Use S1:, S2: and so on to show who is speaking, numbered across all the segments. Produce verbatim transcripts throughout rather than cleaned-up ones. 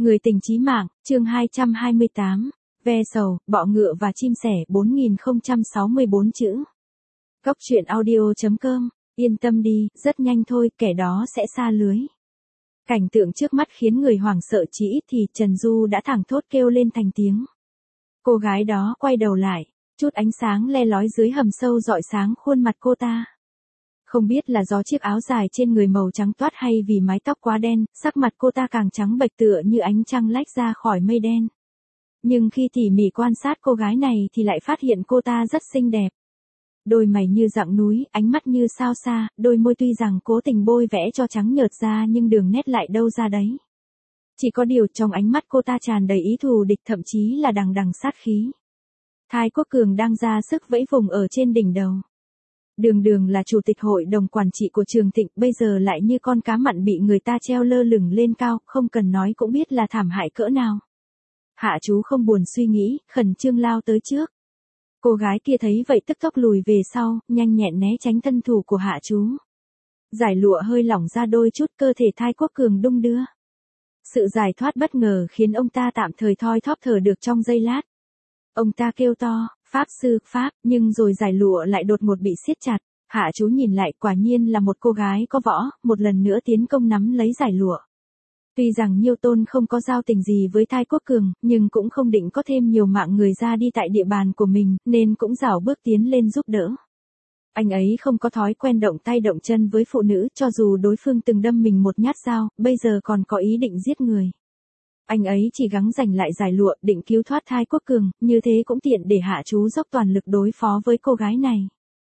S1: Người tình chí mạng, chương hai trăm hai mươi tám, ve sầu, bọ ngựa và chim sẻ bốn nghìn không trăm sáu mươi bốn chữ. Cốc truyện audio chấm com, yên tâm đi, rất nhanh thôi, kẻ đó sẽ sa lưới. Cảnh tượng trước mắt khiến người hoảng sợ, chỉ ít thì Trần Du đã thẳng thốt kêu lên thành tiếng. Cô gái đó quay đầu lại, chút ánh sáng le lói dưới hầm sâu rọi sáng khuôn mặt cô ta. Không biết là do chiếc áo dài trên người màu trắng toát hay vì mái tóc quá đen, sắc mặt cô ta càng trắng bệch tựa như ánh trăng lách ra khỏi mây đen. Nhưng khi tỉ mỉ quan sát cô gái này thì lại phát hiện cô ta rất xinh đẹp. Đôi mày như dặng núi, ánh mắt như sao xa, đôi môi tuy rằng cố tình bôi vẽ cho trắng nhợt ra nhưng đường nét lại đâu ra đấy. Chỉ có điều trong ánh mắt cô ta tràn đầy ý thù địch, thậm chí là đằng đằng sát khí. Thái Quốc Cường đang ra sức vẫy vùng ở trên đỉnh đầu. Đường Đường là chủ tịch hội đồng quản trị của Trường Thịnh, bây giờ lại như con cá mặn bị người ta treo lơ lửng lên cao, không cần nói cũng biết là thảm hại cỡ nào. Hạ Chú không buồn suy nghĩ, khẩn trương lao tới trước. Cô gái kia thấy vậy tức tốc lùi về sau, nhanh nhẹn né tránh thân thủ của Hạ Chú. Giải lụa hơi lỏng ra đôi chút, cơ thể Thái Quốc Cường đung đưa. Sự giải thoát bất ngờ khiến ông ta tạm thời thoi thóp thở được trong giây lát. Ông ta kêu to, Pháp sư, Pháp, nhưng rồi giải lụa lại đột ngột bị siết chặt. Hạ Chú nhìn lại, quả nhiên là một cô gái có võ, một lần nữa tiến công nắm lấy giải lụa. Tuy rằng Nhiêu Tôn không có giao tình gì với Thái Quốc Cường, nhưng cũng không định có thêm nhiều mạng người ra đi tại địa bàn của mình, nên cũng rảo bước tiến lên giúp đỡ. Anh ấy không có thói quen động tay động chân với phụ nữ, cho dù đối phương từng đâm mình một nhát dao, bây giờ còn có ý định giết người. Anh ấy chỉ gắng giành lại giải lụa, định cứu thoát Thái Quốc Cường, như thế cũng tiện để Hạ Chú dốc toàn lực đối phó với cô gái này.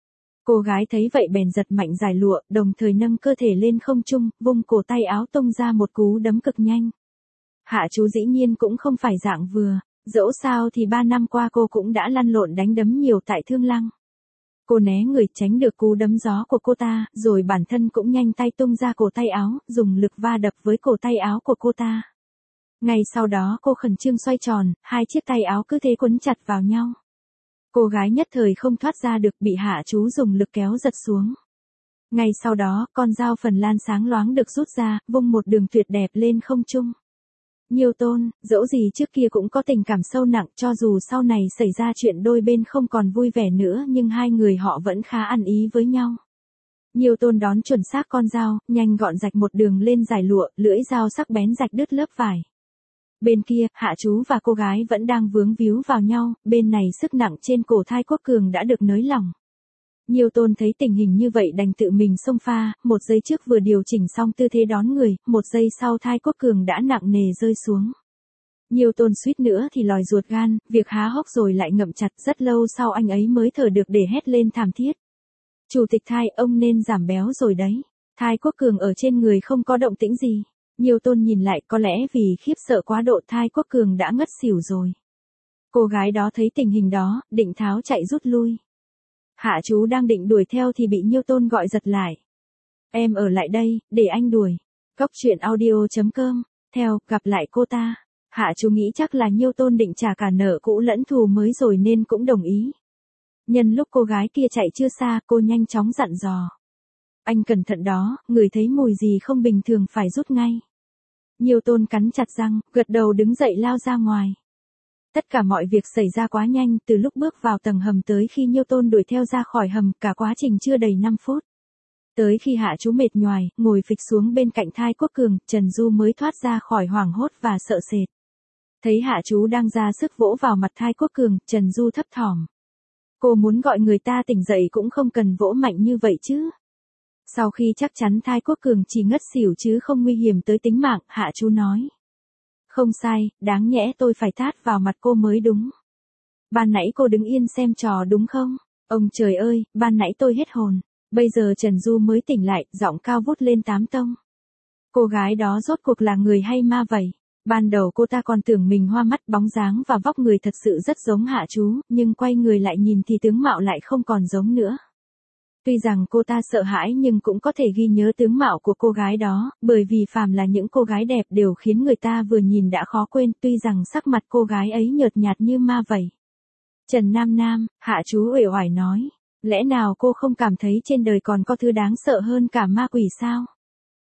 S1: Cô gái thấy vậy bèn giật mạnh giải lụa, đồng thời nâng cơ thể lên không trung, vung cổ tay áo tung ra một cú đấm cực nhanh. Hạ Chú dĩ nhiên cũng không phải dạng vừa, dẫu sao thì ba năm qua cô cũng đã lăn lộn đánh đấm nhiều tại Thương Lăng. Cô né người tránh được cú đấm gió của cô ta, rồi bản thân cũng nhanh tay tung ra cổ tay áo, dùng lực va đập với cổ tay áo của cô ta. Ngay sau đó cô khẩn trương xoay tròn, hai chiếc tay áo cứ thế quấn chặt vào nhau. Cô gái nhất thời không thoát ra được, bị Hạ Chú dùng lực kéo giật xuống. Ngay sau đó, con dao phần lan sáng loáng được rút ra, vung một đường tuyệt đẹp lên không trung. Nhiêu Tôn, dẫu gì trước kia cũng có tình cảm sâu nặng, cho dù sau này xảy ra chuyện đôi bên không còn vui vẻ nữa nhưng hai người họ vẫn khá ăn ý với nhau. Nhiêu Tôn đón chuẩn xác con dao, nhanh gọn rạch một đường lên giải lụa, lưỡi dao sắc bén rạch đứt lớp vải. Bên kia, Hạ Chú và cô gái vẫn đang vướng víu vào nhau, bên này sức nặng trên cổ Thái Quốc Cường đã được nới lỏng. Nhiêu Tôn thấy tình hình như vậy đành tự mình xông pha, một giây trước vừa điều chỉnh xong tư thế đón người, một giây sau Thái Quốc Cường đã nặng nề rơi xuống. Nhiêu Tôn suýt nữa thì lòi ruột gan, việc há hốc rồi lại ngậm chặt, rất lâu sau anh ấy mới thở được để hét lên thảm thiết. Chủ tịch Thái, ông nên giảm béo rồi đấy. Thái Quốc Cường ở trên người không có động tĩnh gì. Nhiêu Tôn nhìn lại, có lẽ vì khiếp sợ quá độ Thái Quốc Cường đã ngất xỉu rồi. Cô gái đó thấy tình hình đó, định tháo chạy rút lui. Hạ Chú đang định đuổi theo thì bị Nhiêu Tôn gọi giật lại. Em ở lại đây, để anh đuổi. Cốc truyện audio chấm com, theo, gặp lại cô ta. Hạ Chú nghĩ chắc là Nhiêu Tôn định trả cả nợ cũ lẫn thù mới rồi nên cũng đồng ý. Nhân lúc cô gái kia chạy chưa xa, cô nhanh chóng dặn dò. Anh cẩn thận đó, người thấy mùi gì không bình thường phải rút ngay. Nhiêu Tôn cắn chặt răng, gật đầu đứng dậy lao ra ngoài. Tất cả mọi việc xảy ra quá nhanh, từ lúc bước vào tầng hầm tới khi Nhiêu Tôn đuổi theo ra khỏi hầm, cả quá trình chưa đầy năm phút. Tới khi Hạ Chú mệt nhoài, ngồi phịch xuống bên cạnh Thái Quốc Cường, Trần Du mới thoát ra khỏi hoảng hốt và sợ sệt. Thấy Hạ Chú đang ra sức vỗ vào mặt Thái Quốc Cường, Trần Du thấp thỏm. Cô muốn gọi người ta tỉnh dậy cũng không cần vỗ mạnh như vậy chứ. Sau khi chắc chắn Thái Quốc Cường chỉ ngất xỉu chứ không nguy hiểm tới tính mạng, Hạ Chú nói. Không sai, đáng nhẽ tôi phải tát vào mặt cô mới đúng. Ban nãy cô đứng yên xem trò đúng không? Ông trời ơi, ban nãy tôi hết hồn. Bây giờ Trần Du mới tỉnh lại, giọng cao vút lên tám tông. Cô gái đó rốt cuộc là người hay ma vậy? Ban đầu cô ta còn tưởng mình hoa mắt, bóng dáng và vóc người thật sự rất giống Hạ Chú, nhưng quay người lại nhìn thì tướng mạo lại không còn giống nữa. Tuy rằng cô ta sợ hãi nhưng cũng có thể ghi nhớ tướng mạo của cô gái đó, bởi vì phàm là những cô gái đẹp đều khiến người ta vừa nhìn đã khó quên, tuy rằng sắc mặt cô gái ấy nhợt nhạt như ma vậy. Trần Nam Nam, Hạ Chú uể oải nói, lẽ nào cô không cảm thấy trên đời còn có thứ đáng sợ hơn cả ma quỷ sao?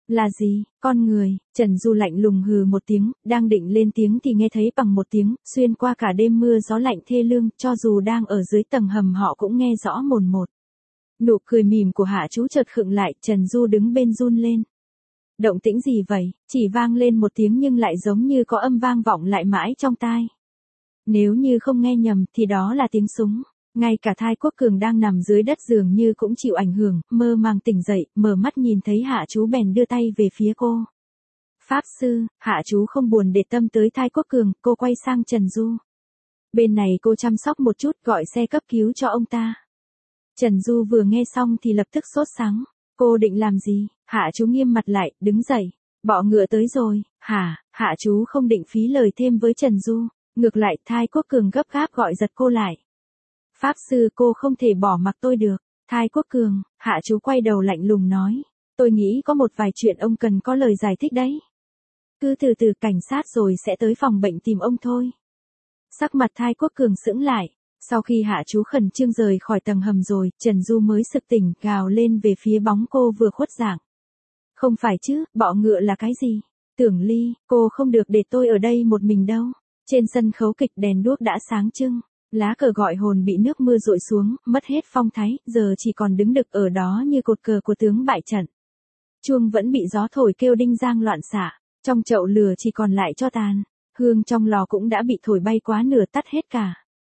S1: Là gì, con người, Trần Du lạnh lùng hừ một tiếng, đang định lên tiếng thì nghe thấy bằng một tiếng, xuyên qua cả đêm mưa gió lạnh thê lương, cho dù đang ở dưới tầng hầm họ cũng nghe rõ mồn một. Nụ cười mỉm của Hạ Chú chợt khựng lại, Trần Du đứng bên run lên. Động tĩnh gì vậy, chỉ vang lên một tiếng nhưng lại giống như có âm vang vọng lại mãi trong tai. Nếu như không nghe nhầm thì đó là tiếng súng. Ngay cả Thai Quốc Cường đang nằm dưới đất dường như cũng chịu ảnh hưởng, mơ màng tỉnh dậy, mở mắt nhìn thấy Hạ Chú bèn đưa tay về phía cô. Pháp sư, Hạ Chú không buồn để tâm tới Thai Quốc Cường, cô quay sang Trần Du. Bên này cô chăm sóc một chút gọi xe cấp cứu cho ông ta. Trần Du vừa nghe xong thì lập tức sốt sắng. Cô định làm gì? Hạ Chú nghiêm mặt lại, đứng dậy. Bọ ngựa tới rồi, hả? Hạ Chú không định phí lời thêm với Trần Du. Ngược lại Thai Quốc Cường gấp gáp gọi giật cô lại. Pháp sư, cô không thể bỏ mặc tôi được. Thai Quốc Cường, Hạ Chú quay đầu lạnh lùng nói. Tôi nghĩ có một vài chuyện ông cần có lời giải thích đấy. Cứ từ từ, cảnh sát rồi sẽ tới phòng bệnh tìm ông thôi. Sắc mặt Thai Quốc Cường sững lại. Sau khi Hạ Chú khẩn trương rời khỏi tầng hầm rồi, Trần Du mới sực tỉnh, gào lên về phía bóng cô vừa khuất dạng. Không phải chứ, bọ ngựa là cái gì? Tưởng Ly, cô không được để tôi ở đây một mình đâu. Trên sân khấu kịch đèn đuốc đã sáng trưng. Lá cờ gọi hồn bị nước mưa dội xuống, mất hết phong thái, giờ chỉ còn đứng đực ở đó như cột cờ của tướng bại trận. Chuông vẫn bị gió thổi kêu đinh giang loạn xạ, trong chậu lửa chỉ còn lại tro tàn, hương trong lò cũng đã bị thổi bay quá nửa tắt hết cả.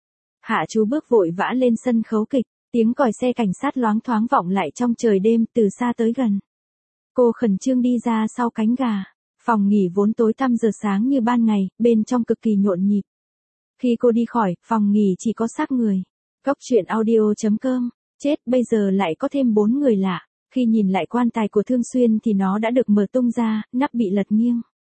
S1: Hạ Chú bước vội vã lên sân khấu kịch, tiếng còi xe cảnh sát loáng thoáng vọng lại trong trời đêm từ xa tới gần. Cô khẩn trương đi ra sau cánh gà, phòng nghỉ vốn tối tăm giờ sáng như ban ngày, bên trong cực kỳ nhộn nhịp. Khi cô đi khỏi, phòng nghỉ chỉ có xác người. Cốc truyện audio chấm com, chết bây giờ lại có thêm bốn người lạ. Khi nhìn lại quan tài của Thương Xuyên thì nó đã được mở tung ra, nắp bị lật nghiêng.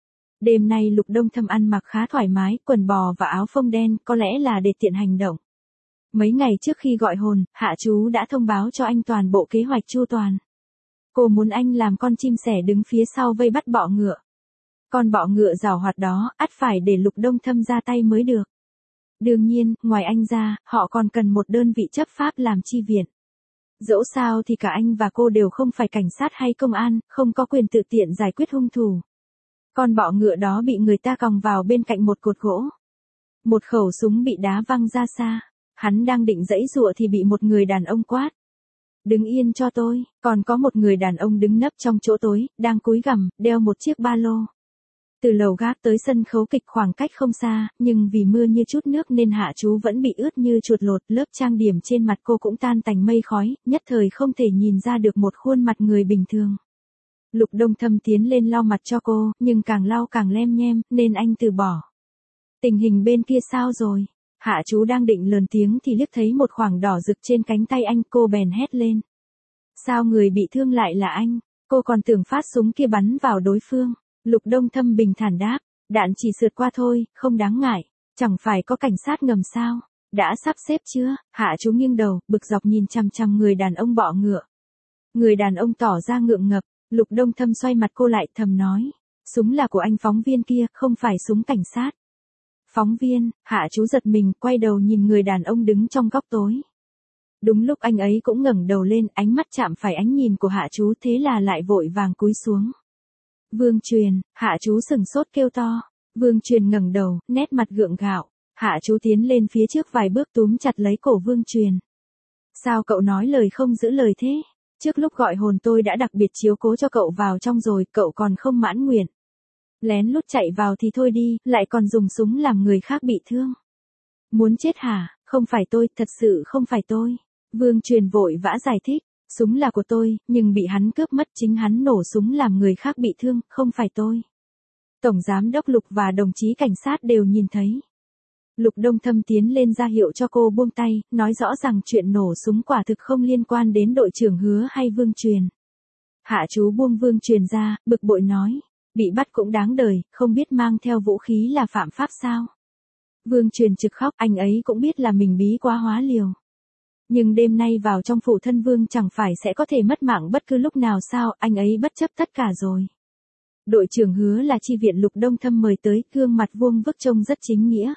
S1: Đêm nay Lục Đông Thâm ăn mặc khá thoải mái, quần bò và áo phông đen, có lẽ là để tiện hành động. Mấy ngày trước khi gọi hồn, Hạ Chú đã thông báo cho anh toàn bộ kế hoạch chu toàn. Cô muốn anh làm con chim sẻ đứng phía sau vây bắt bọ ngựa. Con bọ ngựa giàu hoạt đó, ắt phải để Lục Đông Thâm ra tay mới được. Đương nhiên, ngoài anh ra, họ còn cần một đơn vị chấp pháp làm chi viện. Dẫu sao thì cả anh và cô đều không phải cảnh sát hay công an, không có quyền tự tiện giải quyết hung thủ. Con bọ ngựa đó bị người ta còng vào bên cạnh một cột gỗ. Một khẩu súng bị đá văng ra xa. Hắn đang định giãy giụa thì bị một người đàn ông quát. Đứng yên cho tôi, còn có một người đàn ông đứng nấp trong chỗ tối, đang cúi gằm, đeo một chiếc ba lô. Từ lầu gác tới sân khấu kịch khoảng cách không xa, nhưng vì mưa như chút nước nên Hạ Chú vẫn bị ướt như chuột lột, lớp trang điểm trên mặt cô cũng tan tành mây khói, nhất thời không thể nhìn ra được một khuôn mặt người bình thường. Lục Đông Thâm tiến lên lau mặt cho cô, nhưng càng lau càng lem nhem, nên anh từ bỏ. Tình hình bên kia sao rồi? Hạ Chú đang định lớn tiếng thì liếc thấy một khoảng đỏ rực trên cánh tay anh, cô bèn hét lên. Sao người bị thương lại là anh? Cô còn tưởng phát súng kia bắn vào đối phương. Lục Đông Thâm bình thản đáp, đạn chỉ sượt qua thôi, không đáng ngại. Chẳng phải có cảnh sát ngầm sao? Đã sắp xếp chưa? Hạ Chú nghiêng đầu, bực dọc nhìn chằm chằm người đàn ông bọ ngựa. Người đàn ông tỏ ra ngượng ngập. Lục Đông Thâm xoay mặt cô lại, thầm nói. Súng là của anh phóng viên kia, không phải súng cảnh sát. Phóng viên, Hạ Chú giật mình, quay đầu nhìn người đàn ông đứng trong góc tối. Đúng lúc anh ấy cũng ngẩng đầu lên, ánh mắt chạm phải ánh nhìn của Hạ Chú, thế là lại vội vàng cúi xuống. Vương Truyền, Hạ Chú sừng sốt kêu to. Vương Truyền ngẩng đầu, nét mặt gượng gạo. Hạ Chú tiến lên phía trước vài bước túm chặt lấy cổ Vương Truyền. Sao cậu nói lời không giữ lời thế? Trước lúc gọi hồn tôi đã đặc biệt chiếu cố cho cậu vào trong rồi, cậu còn không mãn nguyện. Lén lút chạy vào thì thôi đi, lại còn dùng súng làm người khác bị thương. Muốn chết hả? Không phải tôi, thật sự không phải tôi. Vương Truyền vội vã giải thích. Súng là của tôi, nhưng bị hắn cướp mất, chính hắn nổ súng làm người khác bị thương, không phải tôi. Tổng giám đốc Lục và đồng chí cảnh sát đều nhìn thấy. Lục Đông Thâm tiến lên ra hiệu cho cô buông tay, nói rõ rằng chuyện nổ súng quả thực không liên quan đến đội trưởng Hứa hay Vương Truyền. Hạ Chú buông Vương Truyền ra, bực bội nói. Bị bắt cũng đáng đời, không biết mang theo vũ khí là phạm pháp sao? Vương Truyền trực khóc, anh ấy cũng biết là mình bí quá hóa liều. Nhưng đêm nay vào trong phủ thân vương chẳng phải sẽ có thể mất mạng bất cứ lúc nào sao, anh ấy bất chấp tất cả rồi. Đội trưởng Hứa là chi viện Lục Đông Thâm mời tới, gương mặt vuông vức trông rất chính nghĩa.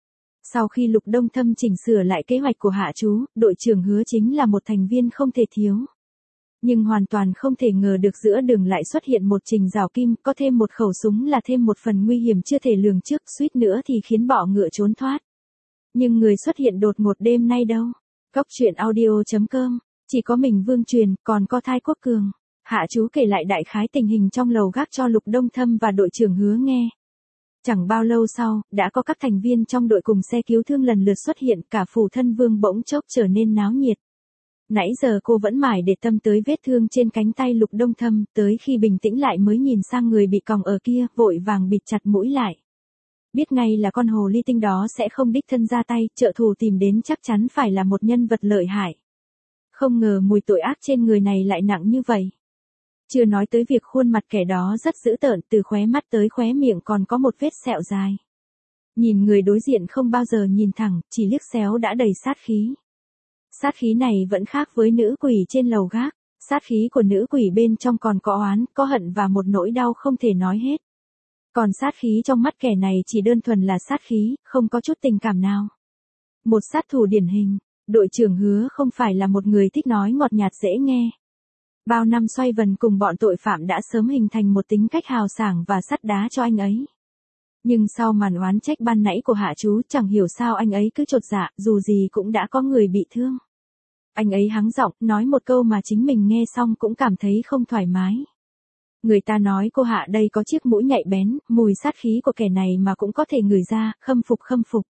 S1: Sau khi Lục Đông Thâm chỉnh sửa lại kế hoạch của Hạ Chú, đội trưởng Hứa chính là một thành viên không thể thiếu. Nhưng hoàn toàn không thể ngờ được giữa đường lại xuất hiện một trình rào kim, có thêm một khẩu súng là thêm một phần nguy hiểm chưa thể lường trước, suýt nữa thì khiến bọ ngựa trốn thoát. Nhưng người xuất hiện đột ngột đêm nay đâu? Góc truyện audio chấm com, chỉ có mình Vương Truyền, còn có Thái Quốc Cường. Hạ chú kể lại đại khái tình hình trong lầu gác cho Lục Đông Thâm và đội trưởng Hứa nghe. Chẳng bao lâu sau, đã có các thành viên trong đội cùng xe cứu thương lần lượt xuất hiện, cả phủ thân Vương bỗng chốc trở nên náo nhiệt. Nãy giờ cô vẫn mải để tâm tới vết thương trên cánh tay Lục Đông Thâm, tới khi bình tĩnh lại mới nhìn sang người bị còng ở kia, vội vàng bịt chặt mũi lại. Biết ngay là con hồ ly tinh đó sẽ không đích thân ra tay, trợ thủ tìm đến chắc chắn phải là một nhân vật lợi hại. Không ngờ mùi tội ác trên người này lại nặng như vậy. Chưa nói tới việc khuôn mặt kẻ đó rất dữ tợn, từ khóe mắt tới khóe miệng còn có một vết sẹo dài. Nhìn người đối diện không bao giờ nhìn thẳng, chỉ liếc xéo đã đầy sát khí. Sát khí này vẫn khác với nữ quỷ trên lầu gác, sát khí của nữ quỷ bên trong còn có oán, có hận và một nỗi đau không thể nói hết. Còn sát khí trong mắt kẻ này chỉ đơn thuần là sát khí, không có chút tình cảm nào. Một sát thủ điển hình, đội trưởng Hứa không phải là một người thích nói ngọt nhạt dễ nghe. Bao năm xoay vần cùng bọn tội phạm đã sớm hình thành một tính cách hào sảng và sắt đá cho anh ấy. Nhưng sau màn oán trách ban nãy của Hạ chú, chẳng hiểu sao anh ấy cứ chột dạ, dù gì cũng đã có người bị thương. Anh ấy hắng giọng, nói một câu mà chính mình nghe xong cũng cảm thấy không thoải mái. Người ta nói cô Hạ đây có chiếc mũi nhạy bén, mùi sát khí của kẻ này mà cũng có thể ngửi ra, khâm phục khâm phục.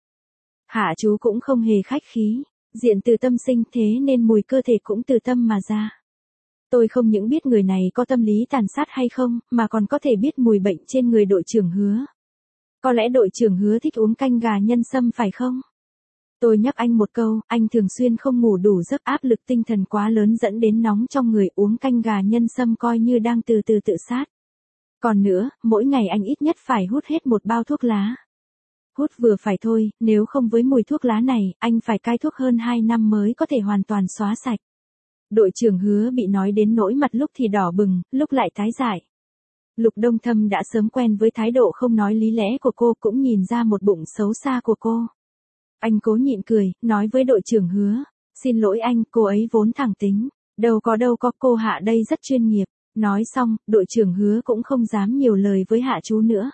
S1: Hạ chú cũng không hề khách khí, diện từ tâm sinh, thế nên mùi cơ thể cũng từ tâm mà ra. Tôi không những biết người này có tâm lý tàn sát hay không, mà còn có thể biết mùi bệnh trên người đội trưởng Hứa. Có lẽ đội trưởng Hứa thích uống canh gà nhân sâm phải không? Tôi nhắc anh một câu, anh thường xuyên không ngủ đủ giấc, áp lực tinh thần quá lớn dẫn đến nóng trong người, uống canh gà nhân sâm coi như đang từ từ tự sát. Còn nữa, mỗi ngày anh ít nhất phải hút hết một bao thuốc lá. Hút vừa phải thôi, nếu không với mùi thuốc lá này, anh phải cai thuốc hơn hai năm mới có thể hoàn toàn xóa sạch. Đội trưởng Hứa bị nói đến nỗi mặt lúc thì đỏ bừng, lúc lại tái dại. Lục Đông Thâm đã sớm quen với thái độ không nói lý lẽ của cô, cũng nhìn ra một bụng xấu xa của cô. Anh cố nhịn cười, nói với đội trưởng Hứa, xin lỗi anh, cô ấy vốn thẳng tính, đâu có đâu có, cô Hạ đây rất chuyên nghiệp. Nói xong, đội trưởng Hứa cũng không dám nhiều lời với Hạ chú nữa.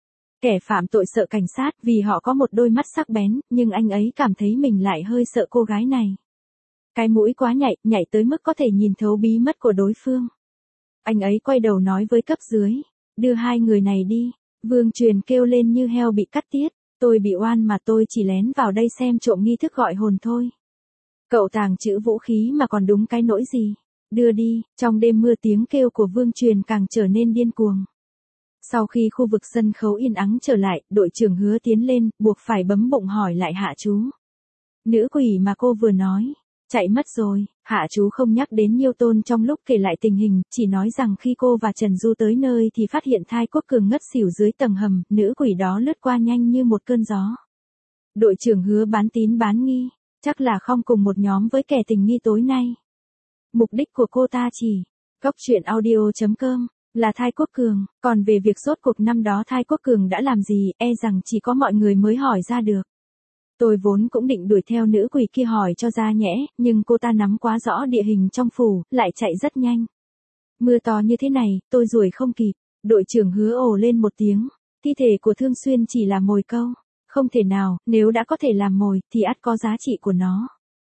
S1: Kẻ phạm tội sợ cảnh sát vì họ có một đôi mắt sắc bén, nhưng anh ấy cảm thấy mình lại hơi sợ cô gái này. Cái mũi quá nhạy, nhạy tới mức có thể nhìn thấu bí mật của đối phương. Anh ấy quay đầu nói với cấp dưới, đưa hai người này đi. Vương Truyền kêu lên như heo bị cắt tiết, tôi bị oan mà, tôi chỉ lén vào đây xem trộm nghi thức gọi hồn thôi. Cậu tàng trữ vũ khí mà còn đúng cái nỗi gì, đưa đi. Trong đêm mưa tiếng kêu của Vương Truyền càng trở nên điên cuồng. Sau khi khu vực sân khấu yên ắng trở lại, đội trưởng Hứa tiến lên, buộc phải bấm bụng hỏi lại Hạ chú. Nữ quỷ mà cô vừa nói, chạy mất rồi. Hạ chú không nhắc đến Nhiêu Tôn trong lúc kể lại tình hình, chỉ nói rằng khi cô và Trần Du tới nơi thì phát hiện Thái Quốc Cường ngất xỉu dưới tầng hầm, nữ quỷ đó lướt qua nhanh như một cơn gió. Đội trưởng Hứa bán tín bán nghi, chắc là không cùng một nhóm với kẻ tình nghi tối nay. Mục đích của cô ta chỉ, góc truyện audio chấm com, là Thái Quốc Cường, còn về việc rốt cuộc năm đó Thái Quốc Cường đã làm gì, e rằng chỉ có mọi người mới hỏi ra được. Tôi vốn cũng định đuổi theo nữ quỷ kia hỏi cho ra nhẽ, nhưng cô ta nắm quá rõ địa hình trong phủ, lại chạy rất nhanh. Mưa to như thế này, tôi đuổi không kịp. Đội trưởng Hứa ồ lên một tiếng, thi thể của Thương Xuyên chỉ là mồi câu. Không thể nào, nếu đã có thể làm mồi, thì ắt có giá trị của nó.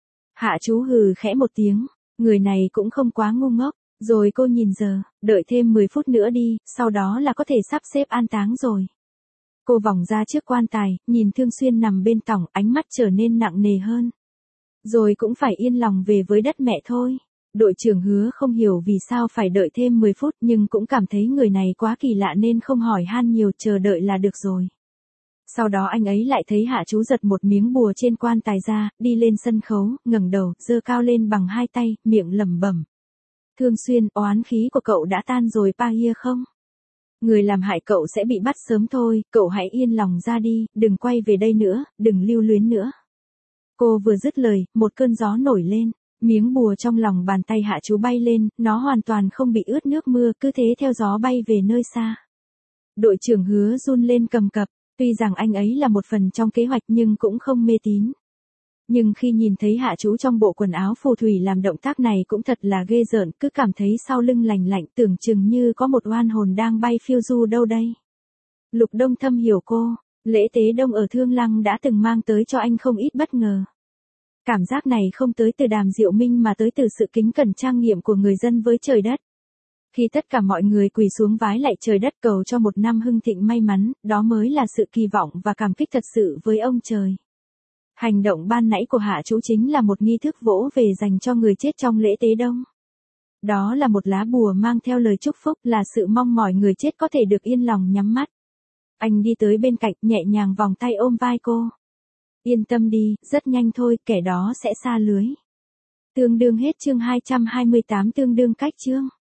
S1: Hạ chú hừ khẽ một tiếng, người này cũng không quá ngu ngốc. Rồi cô nhìn giờ, đợi thêm mười phút nữa đi, sau đó là có thể sắp xếp an táng rồi. Cô vòng ra trước quan tài, nhìn Thương Xuyên nằm bên tỏng, ánh mắt trở nên nặng nề hơn. Rồi cũng phải yên lòng về với đất mẹ thôi. Đội trưởng Hứa không hiểu vì sao phải đợi thêm mười phút, nhưng cũng cảm thấy người này quá kỳ lạ nên không hỏi han nhiều, chờ đợi là được rồi. Sau đó anh ấy lại thấy Hạ chú giật một miếng bùa trên quan tài ra, đi lên sân khấu, ngẩng đầu, giơ cao lên bằng hai tay, miệng lẩm bẩm. Thương Xuyên, oán khí của cậu đã tan rồi pa hia không? Người làm hại cậu sẽ bị bắt sớm thôi, cậu hãy yên lòng ra đi, đừng quay về đây nữa, đừng lưu luyến nữa. Cô vừa dứt lời, một cơn gió nổi lên, miếng bùa trong lòng bàn tay Hạ chú bay lên, nó hoàn toàn không bị ướt nước mưa, cứ thế theo gió bay về nơi xa. Đội trưởng Hứa run lên cầm cập, tuy rằng anh ấy là một phần trong kế hoạch nhưng cũng không mê tín. Nhưng khi nhìn thấy hạ chú trong bộ quần áo phù thủy làm động tác này cũng thật là ghê rợn, cứ cảm thấy sau lưng lành lạnh, tưởng chừng như có một oan hồn đang bay phiêu du đâu đây. Lục Đông Thâm hiểu cô, lễ tế đông ở Thương Lăng đã từng mang tới cho anh không ít bất ngờ. Cảm giác này không tới từ Đàm Diệu Minh mà tới từ sự kính cẩn trang nghiêm của người dân với trời đất. Khi tất cả mọi người quỳ xuống vái lạy trời đất cầu cho một năm hưng thịnh may mắn, đó mới là sự kỳ vọng và cảm kích thật sự với ông trời. Hành động ban nãy của hạ chú chính là một nghi thức vỗ về dành cho người chết trong lễ tế đông. Đó là một lá bùa mang theo lời chúc phúc, là sự mong mỏi người chết có thể được yên lòng nhắm mắt. Anh đi tới bên cạnh, nhẹ nhàng vòng tay ôm vai cô. Yên tâm đi, rất nhanh thôi, kẻ đó sẽ sa lưới. Tương đương hết chương hai trăm hai mươi tám, tương đương cách chương.